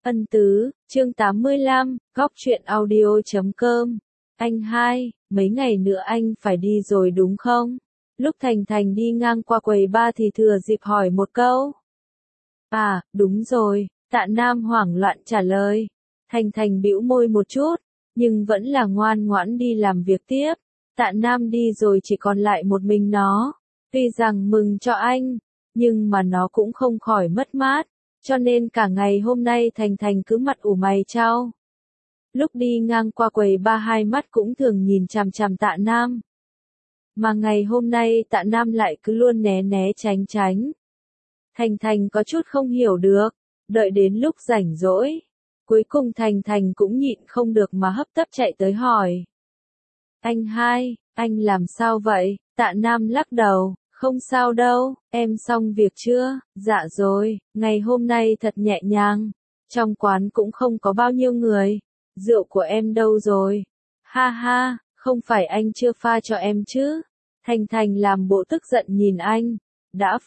Ân tứ, chương 85, góc truyện audio.com. Anh hai, mấy ngày nữa anh phải đi rồi đúng không? Lúc Thành Thành đi ngang qua quầy ba thì thừa dịp hỏi một câu. À, đúng rồi, Tạ Nam hoảng loạn trả lời. Thành Thành bĩu môi một chút, nhưng vẫn là ngoan ngoãn đi làm việc tiếp. Tạ Nam đi rồi chỉ còn lại một mình nó. Tuy rằng mừng cho anh, nhưng mà nó cũng không khỏi mất mát. Cho nên cả ngày hôm nay Thành Thành cứ mặt ủ mày chau. Lúc đi ngang qua quầy ba hai mắt cũng thường nhìn chằm chằm Tạ Nam. Mà ngày hôm nay Tạ Nam lại cứ luôn né né tránh tránh. Thành Thành có chút không hiểu được, đợi đến lúc rảnh rỗi. Cuối cùng Thành Thành cũng nhịn không được mà hấp tấp chạy tới hỏi. Anh hai, anh làm sao vậy? Tạ Nam lắc đầu. Không sao đâu, em xong việc chưa? Dạ rồi, ngày hôm nay thật nhẹ nhàng. Trong quán cũng không có bao nhiêu người. Rượu của em đâu rồi? Ha ha, không phải anh chưa pha cho em chứ? Thành Thành làm bộ tức giận nhìn anh. Đã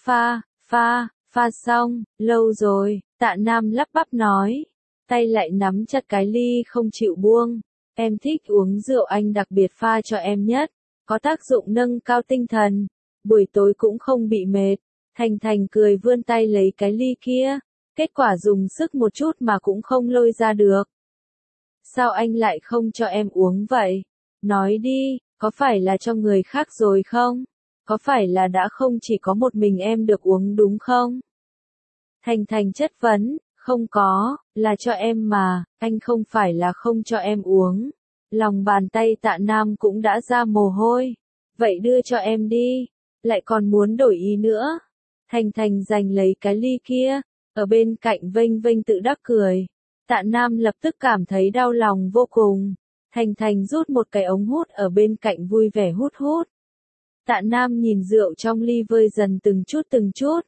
pha xong, lâu rồi, Tạ Nam lắp bắp nói. Tay lại nắm chặt cái ly không chịu buông. Em thích uống rượu anh đặc biệt pha cho em nhất. Có tác dụng nâng cao tinh thần. Buổi tối cũng không bị mệt. Thành Thành cười vươn tay lấy cái ly kia. Kết quả dùng sức một chút mà cũng không lôi ra được. Sao anh lại không cho em uống vậy? Nói đi, có phải là cho người khác rồi không? Có phải là đã không chỉ có một mình em được uống đúng không? Thành Thành chất vấn, không có, là cho em mà, anh không phải là không cho em uống. Lòng bàn tay Tạ Nam cũng đã ra mồ hôi. Vậy đưa cho em đi. Lại còn muốn đổi ý nữa. Thành Thành giành lấy cái ly kia, ở bên cạnh vênh vênh tự đắc cười. Tạ Nam lập tức cảm thấy đau lòng vô cùng. Thành Thành rút một cái ống hút ở bên cạnh vui vẻ hút hút. Tạ Nam nhìn rượu trong ly vơi dần từng chút.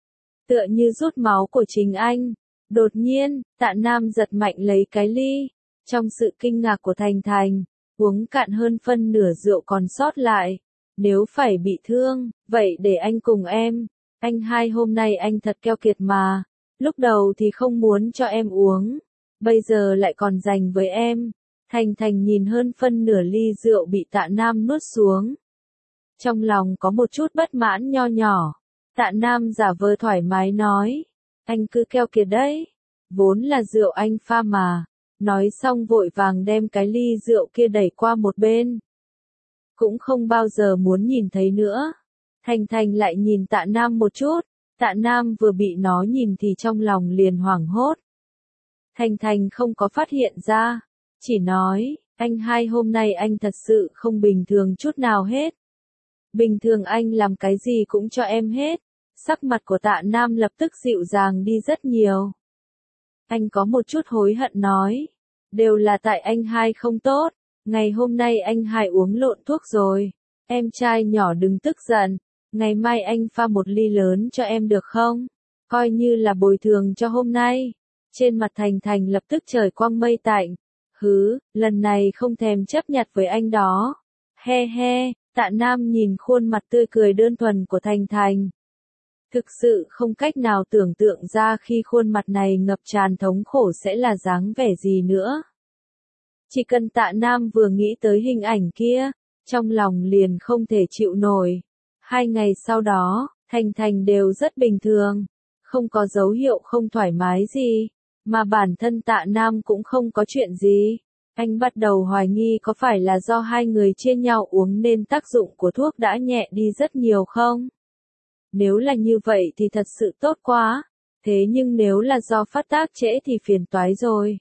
Tựa như rút máu của chính anh. Đột nhiên, Tạ Nam giật mạnh lấy cái ly. Trong sự kinh ngạc của Thành Thành, uống cạn hơn phân nửa rượu còn sót lại. Nếu phải bị thương, vậy để anh cùng em. Anh hai hôm nay anh thật keo kiệt mà. Lúc đầu thì không muốn cho em uống. Bây giờ lại còn dành với em. Thành Thành nhìn hơn phân nửa ly rượu bị Tạ Nam nuốt xuống. Trong lòng có một chút bất mãn nho nhỏ. Tạ Nam giả vờ thoải mái nói. Anh cứ keo kiệt đấy. Vốn là rượu anh pha mà. Nói xong vội vàng đem cái ly rượu kia đẩy qua một bên. Cũng không bao giờ muốn nhìn thấy nữa. Thành Thành lại nhìn Tạ Nam một chút. Tạ Nam vừa bị nó nhìn thì trong lòng liền hoảng hốt. Thành Thành không có phát hiện ra. Chỉ nói, anh hai hôm nay anh thật sự không bình thường chút nào hết. Bình thường anh làm cái gì cũng cho em hết. Sắc mặt của Tạ Nam lập tức dịu dàng đi rất nhiều. Anh có một chút hối hận nói. Đều là tại anh hai không tốt. Ngày hôm nay anh hai uống lộn thuốc rồi. Em trai nhỏ đừng tức giận. Ngày mai anh pha một ly lớn cho em được không? Coi như là bồi thường cho hôm nay. Trên mặt Thành Thành lập tức trời quang mây tạnh. Hứ, lần này không thèm chấp nhặt với anh đó. He he, Tạ Nam nhìn khuôn mặt tươi cười đơn thuần của Thành Thành. Thực sự không cách nào tưởng tượng ra khi khuôn mặt này ngập tràn thống khổ sẽ là dáng vẻ gì nữa. Chỉ cần Tạ Nam vừa nghĩ tới hình ảnh kia, trong lòng liền không thể chịu nổi. 2 ngày sau đó, Thành Thành đều rất bình thường, không có dấu hiệu không thoải mái gì, mà bản thân Tạ Nam cũng không có chuyện gì. Anh bắt đầu hoài nghi có phải là do hai người chia nhau uống nên tác dụng của thuốc đã nhẹ đi rất nhiều không? Nếu là như vậy thì thật sự tốt quá, thế nhưng nếu là do phát tác trễ thì phiền toái rồi.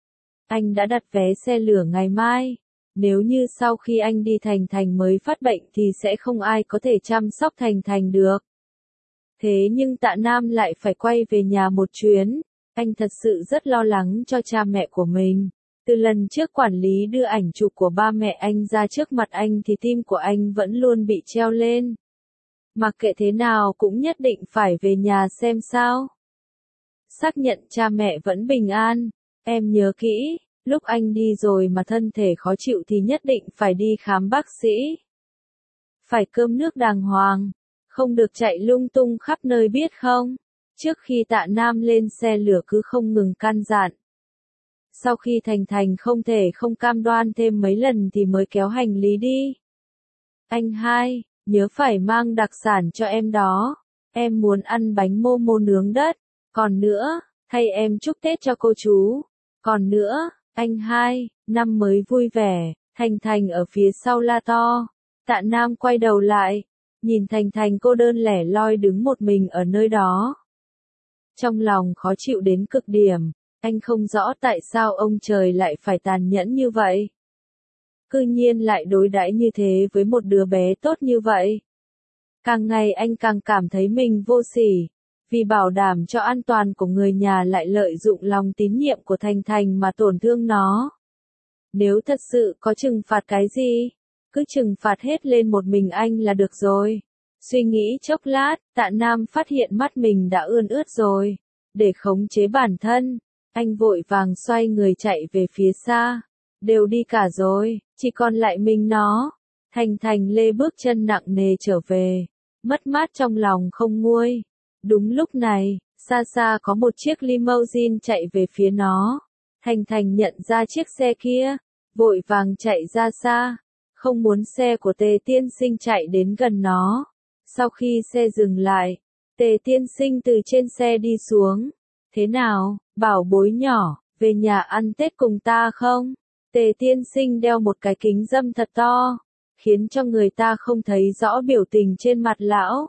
Anh đã đặt vé xe lửa ngày mai. Nếu như sau khi anh đi Thành Thành mới phát bệnh thì sẽ không ai có thể chăm sóc Thành Thành được. Thế nhưng Tạ Nam lại phải quay về nhà một chuyến. Anh thật sự rất lo lắng cho cha mẹ của mình. Từ lần trước quản lý đưa ảnh chụp của ba mẹ anh ra trước mặt anh thì tim của anh vẫn luôn bị treo lên. Mặc kệ thế nào cũng nhất định phải về nhà xem sao. Xác nhận cha mẹ vẫn bình an. Em nhớ kỹ, lúc anh đi rồi mà thân thể khó chịu thì nhất định phải đi khám bác sĩ. Phải cơm nước đàng hoàng, không được chạy lung tung khắp nơi biết không? Trước khi Tạ Nam lên xe lửa cứ không ngừng căn dặn. Sau khi Thành Thành không thể không cam đoan thêm mấy lần thì mới kéo hành lý đi. Anh hai, nhớ phải mang đặc sản cho em đó. Em muốn ăn bánh mô mô nướng đất. Còn nữa, thay em chúc Tết cho cô chú. Còn nữa, anh hai, năm mới vui vẻ. Thành Thành ở phía sau la to. Tạ Nam quay đầu lại, nhìn Thành Thành cô đơn lẻ loi đứng một mình ở nơi đó. Trong lòng khó chịu đến cực điểm, anh không rõ tại sao ông trời lại phải tàn nhẫn như vậy. Cư nhiên lại đối đãi như thế với một đứa bé tốt như vậy. Càng ngày anh càng cảm thấy mình vô sỉ, vì bảo đảm cho an toàn của người nhà lại lợi dụng lòng tín nhiệm của Thành Thành mà tổn thương nó. Nếu thật sự có trừng phạt cái gì, cứ trừng phạt hết lên một mình anh là được rồi. Suy nghĩ chốc lát, Tạ Nam phát hiện mắt mình đã ươn ướt rồi. Để khống chế bản thân, anh vội vàng xoay người chạy về phía xa. Đều đi cả rồi, chỉ còn lại mình nó. Thành Thành lê bước chân nặng nề trở về, mất mát trong lòng không nguôi. Đúng lúc này, xa xa có một chiếc limousine chạy về phía nó. Thành Thành nhận ra chiếc xe kia, vội vàng chạy ra xa, không muốn xe của Tề Tiên Sinh chạy đến gần nó. Sau khi xe dừng lại, Tề Tiên Sinh từ trên xe đi xuống. Thế nào, bảo bối nhỏ, về nhà ăn Tết cùng ta không? Tề Tiên Sinh đeo một cái kính râm thật to, khiến cho người ta không thấy rõ biểu tình trên mặt lão.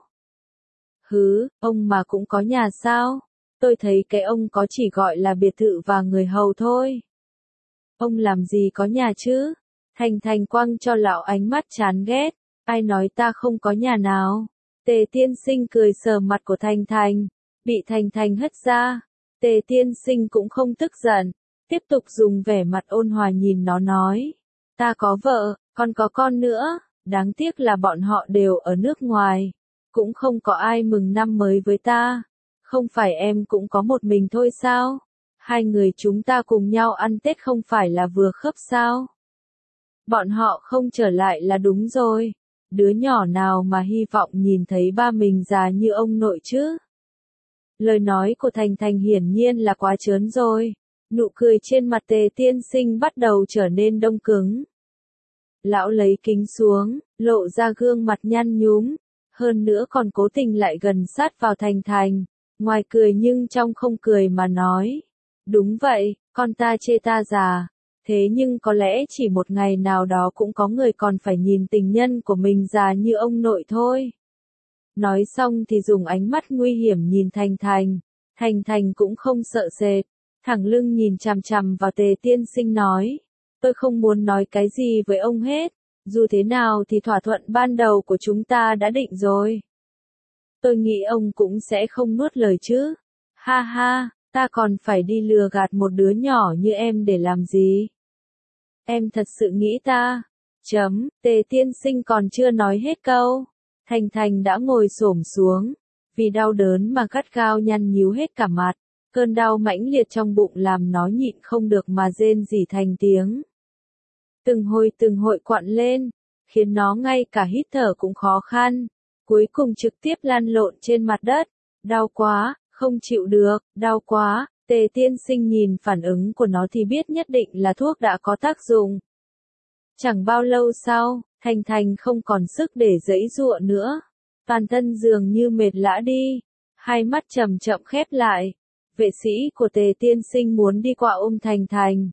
Hứ, ông mà cũng có nhà sao? Tôi thấy cái ông có chỉ gọi là biệt thự và người hầu thôi. Ông làm gì có nhà chứ? Thành Thành quăng cho lão ánh mắt chán ghét. Ai nói ta không có nhà nào? Tề Tiên Sinh cười sờ mặt của Thành Thành, bị Thành Thành hất ra. Tề Tiên Sinh cũng không tức giận, tiếp tục dùng vẻ mặt ôn hòa nhìn nó nói. Ta có vợ, còn có con nữa, đáng tiếc là bọn họ đều ở nước ngoài. Cũng không có ai mừng năm mới với ta. Không phải em cũng có một mình thôi sao? Hai người chúng ta cùng nhau ăn Tết không phải là vừa khớp sao? Bọn họ không trở lại là đúng rồi. Đứa nhỏ nào mà hy vọng nhìn thấy ba mình già như ông nội chứ? Lời nói của Thành Thành hiển nhiên là quá trớn rồi. Nụ cười trên mặt Tề Tiên Sinh bắt đầu trở nên đông cứng. Lão lấy kính xuống, lộ ra gương mặt nhăn nhúm, hơn nữa còn cố tình lại gần sát vào Thành Thành, ngoài cười nhưng trong không cười mà nói. Đúng vậy, con ta chê ta già, thế nhưng có lẽ chỉ một ngày nào đó cũng có người còn phải nhìn tình nhân của mình già như ông nội thôi. Nói xong thì dùng ánh mắt nguy hiểm nhìn Thành Thành. Thành Thành cũng không sợ sệt, thẳng lưng nhìn chằm chằm vào Tề Tiên Sinh nói. Tôi không muốn nói cái gì với ông hết, dù thế nào thì thỏa thuận ban đầu của chúng ta đã định rồi. Tôi nghĩ ông cũng sẽ không nuốt lời chứ. Ha ha, ta còn phải đi lừa gạt một đứa nhỏ như em để làm gì? Em thật sự nghĩ ta? Tề Tiên Sinh còn chưa nói hết câu. Thành Thành đã ngồi xổm xuống, vì đau đớn mà gắt gao nhăn nhíu hết cả mặt. Cơn đau mãnh liệt trong bụng làm nó nhịn không được mà rên rỉ thành tiếng. Từng hồi quặn lên, khiến nó ngay cả hít thở cũng khó khăn. Cuối cùng trực tiếp lăn lộn trên mặt đất. Đau quá, không chịu được, đau quá. Tề Tiên Sinh nhìn phản ứng của nó thì biết nhất định là thuốc đã có tác dụng. Chẳng bao lâu sau, Thành Thành không còn sức để giãy giụa nữa. Toàn thân dường như mệt lả đi. Hai mắt chậm chậm khép lại. Vệ sĩ của Tề Tiên Sinh muốn đi qua ôm Thành Thành.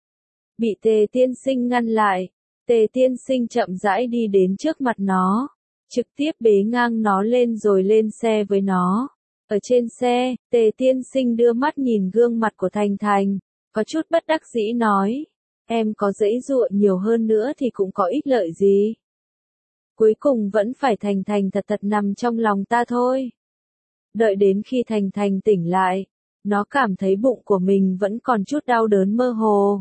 Bị Tề Tiên Sinh ngăn lại. Tề Tiên Sinh chậm rãi đi đến trước mặt nó. Trực tiếp bế ngang nó lên rồi lên xe với nó. Ở trên xe, Tề Tiên Sinh đưa mắt nhìn gương mặt của Thành Thành. Có chút bất đắc dĩ nói. Em có giãy giụa nhiều hơn nữa thì cũng có ích lợi gì. Cuối cùng vẫn phải Thành Thành thật thật nằm trong lòng ta thôi. Đợi đến khi Thành Thành tỉnh lại, nó cảm thấy bụng của mình vẫn còn chút đau đớn mơ hồ.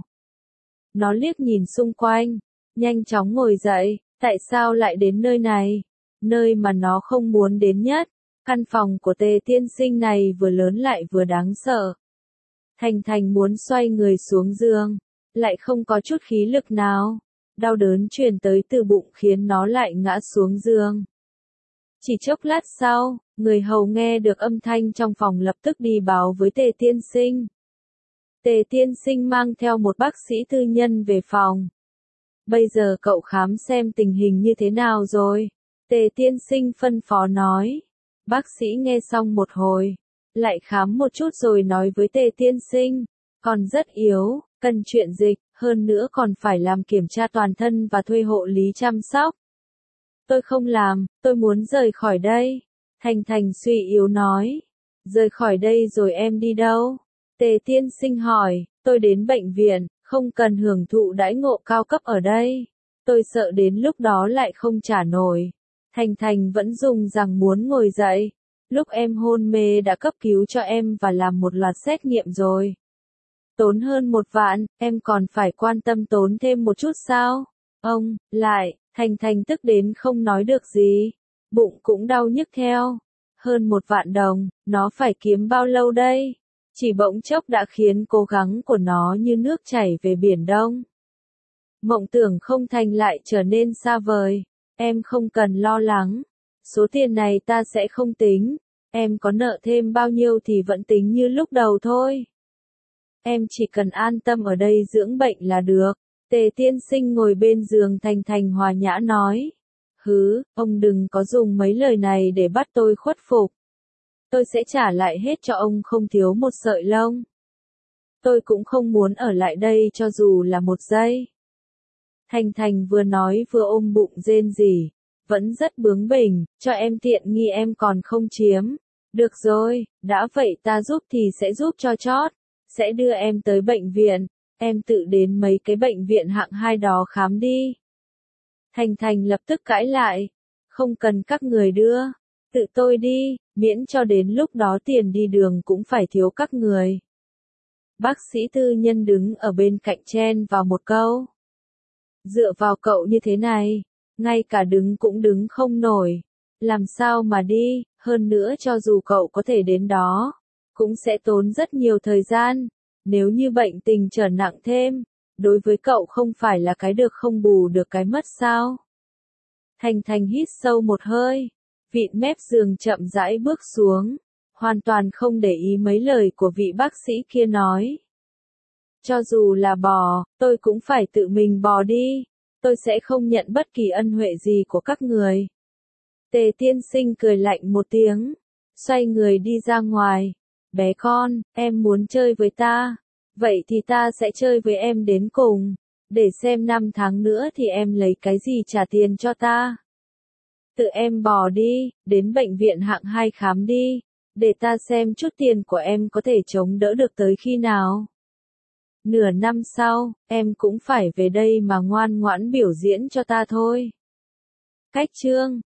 Nó liếc nhìn xung quanh, nhanh chóng ngồi dậy, tại sao lại đến nơi này? Nơi mà nó không muốn đến nhất. Căn phòng của Tề Tiên Sinh này vừa lớn lại vừa đáng sợ. Thành Thành muốn xoay người xuống giường, lại không có chút khí lực nào. Đau đớn truyền tới từ bụng khiến nó lại ngã xuống giường. Chỉ chốc lát sau, người hầu nghe được âm thanh trong phòng lập tức đi báo với Tề tiên sinh. Tề tiên sinh mang theo một bác sĩ tư nhân về phòng. Bây giờ cậu khám xem tình hình như thế nào rồi? Tề tiên sinh phân phó nói. Bác sĩ nghe xong một hồi, lại khám một chút rồi nói với Tề tiên sinh, còn rất yếu, cần chuyển dịch, hơn nữa còn phải làm kiểm tra toàn thân và thuê hộ lý chăm sóc. Tôi không làm, tôi muốn rời khỏi đây. Thành Thành suy yếu nói. Rời khỏi đây rồi em đi đâu? Tề tiên sinh hỏi, tôi đến bệnh viện, không cần hưởng thụ đãi ngộ cao cấp ở đây. Tôi sợ đến lúc đó lại không trả nổi. Thành Thành vẫn dùng rằng muốn ngồi dậy. Lúc em hôn mê đã cấp cứu cho em và làm một loạt xét nghiệm rồi. Tốn hơn 1 vạn, em còn phải quan tâm tốn thêm một chút sao? Ông, lại, Thành Thành tức đến không nói được gì. Bụng cũng đau nhức theo. Hơn 1 vạn đồng, nó phải kiếm bao lâu đây? Chỉ bỗng chốc đã khiến cố gắng của nó như nước chảy về biển Đông. Mộng tưởng không thành lại trở nên xa vời. Em không cần lo lắng. Số tiền này ta sẽ không tính. Em có nợ thêm bao nhiêu thì vẫn tính như lúc đầu thôi. Em chỉ cần an tâm ở đây dưỡng bệnh là được. Tề tiên sinh ngồi bên giường Thành Thành hòa nhã nói. Hứ, ông đừng có dùng mấy lời này để bắt tôi khuất phục. Tôi sẽ trả lại hết cho ông không thiếu một sợi lông. Tôi cũng không muốn ở lại đây cho dù là 1 giây. Thành Thành vừa nói vừa ôm bụng rên rỉ, vẫn rất bướng bỉnh, cho em tiện nghi em còn không chiếm. Được rồi, đã vậy ta giúp thì sẽ giúp cho chót, sẽ đưa em tới bệnh viện, em tự đến mấy cái bệnh viện hạng 2 đó khám đi. Thành Thành lập tức cãi lại, không cần các người đưa, tự tôi đi, miễn cho đến lúc đó tiền đi đường cũng phải thiếu các người. Bác sĩ tư nhân đứng ở bên cạnh chen vào một câu. Dựa vào cậu như thế này, ngay cả đứng cũng đứng không nổi. Làm sao mà đi, hơn nữa cho dù cậu có thể đến đó, cũng sẽ tốn rất nhiều thời gian. Nếu như bệnh tình trở nặng thêm, đối với cậu không phải là cái được không bù được cái mất sao? Thành Thành hít sâu một hơi, vịn mép giường chậm rãi bước xuống, hoàn toàn không để ý mấy lời của vị bác sĩ kia nói. Cho dù là bò, tôi cũng phải tự mình bò đi, tôi sẽ không nhận bất kỳ ân huệ gì của các người. Tề tiên sinh cười lạnh một tiếng, xoay người đi ra ngoài. Bé con, em muốn chơi với ta, vậy thì ta sẽ chơi với em đến cùng, để xem 5 tháng nữa thì em lấy cái gì trả tiền cho ta. Tự em bò đi, đến bệnh viện hạng 2 khám đi, để ta xem chút tiền của em có thể chống đỡ được tới khi nào. Nửa năm sau, em cũng phải về đây mà ngoan ngoãn biểu diễn cho ta thôi. Cách chương